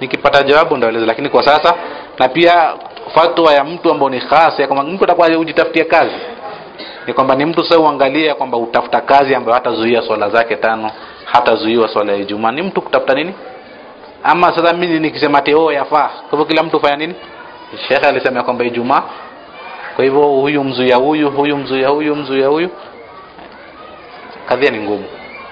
nikipata jawabu ndaeleza, lakini kwa sasa. Na pia fatwa ya mtu ambaye ni khasi, kama mtu atakuwa hujitafutia kazi, ni kwamba ni mtu sasa uangalie kwamba utafuta kazi ambayo hatazuia swala zake 5, hatazuiwa swala ya Ijumaa, ni mtu kutafuta nini. Ama sasa mimi nikisema teo yafaa, kwa hivyo kila mtu fanya nini? Sheikh alisema kwamba Ijumaa, kwa hivyo huyu mzuia huyu mzuia huyu, kadhia ni ngumu.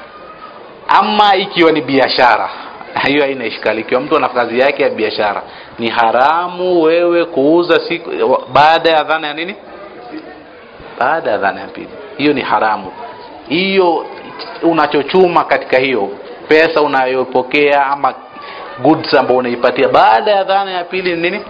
Ama ikiwa ni biashara, hiyo haina ishkali. Ikiwa mtu ana kazi yake ya biashara, ni haramu wewe kuuza siku baada ya adhana ya nini? Baada ya adhana ya pili. Hiyo ni haramu. Hiyo unachochuma katika hiyo pesa unayopokea ama goods ambayo unaipatia baada ya adhana ya pili nini?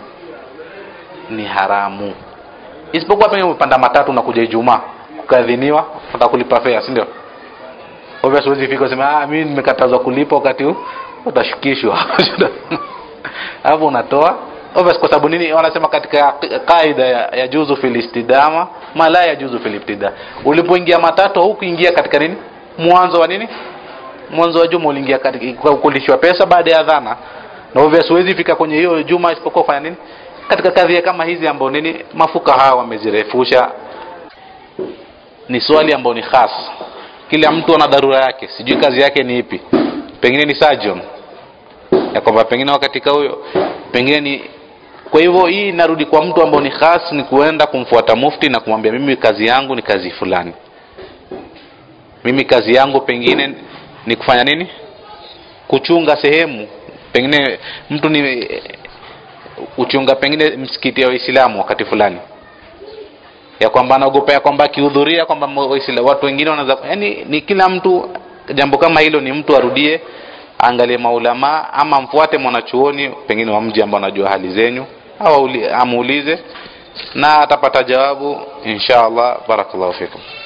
Ni haramu. Isipokuwa pengine umepanda matatu na kuja Ijumaa ukadhiniwa utakulipa fare, si ndio? Obvious huwezi fika useme mimi nimekatazwa kulipa wakati huu, utashukishwa. Hapo unatoa obvious. Kwa sababu nini? Wanasema katika kaida ya juzu fil istidama ma la yajuzu fil ibtida. Ulipoingia matatu au kuingia katika nini? Mwanzo wa nini? Mwanzo wa juma uliingia katika kulishwa pesa baada ya adhana. Na obvious huwezi fika kwenye hiyo juma isipokuwa fanya nini? Katika kadhia kama hizi ambao nini mafuka hawa wamezirefusha. Ni swali ambao ni khas. Kila mtu ana dharura yake, sijui kazi yake ni ipi. Pengine ni surgeon, ya kwamba pengine wakati huyo pengine ni. Kwa hivyo hii narudi kwa mtu ambao ni khas, ni kuenda kumfuata mufti na kumwambia mimi kazi yangu ni kazi fulani, mimi kazi yangu pengine ni kufanya nini, kuchunga sehemu, pengine mtu ni kuchunga pengine msikiti wa Uislamu wakati fulani, ya kwamba anaogopa kwamba akihudhuria kwamba watu wengine wanaweza, yani ni kila mtu jambo kama hilo. Ni mtu arudie angalie maulama ama mfuate mwanachuoni pengine wa mji ambao anajua hali zenyu, au amuulize na atapata jawabu inshallah. Barakallahu fikum.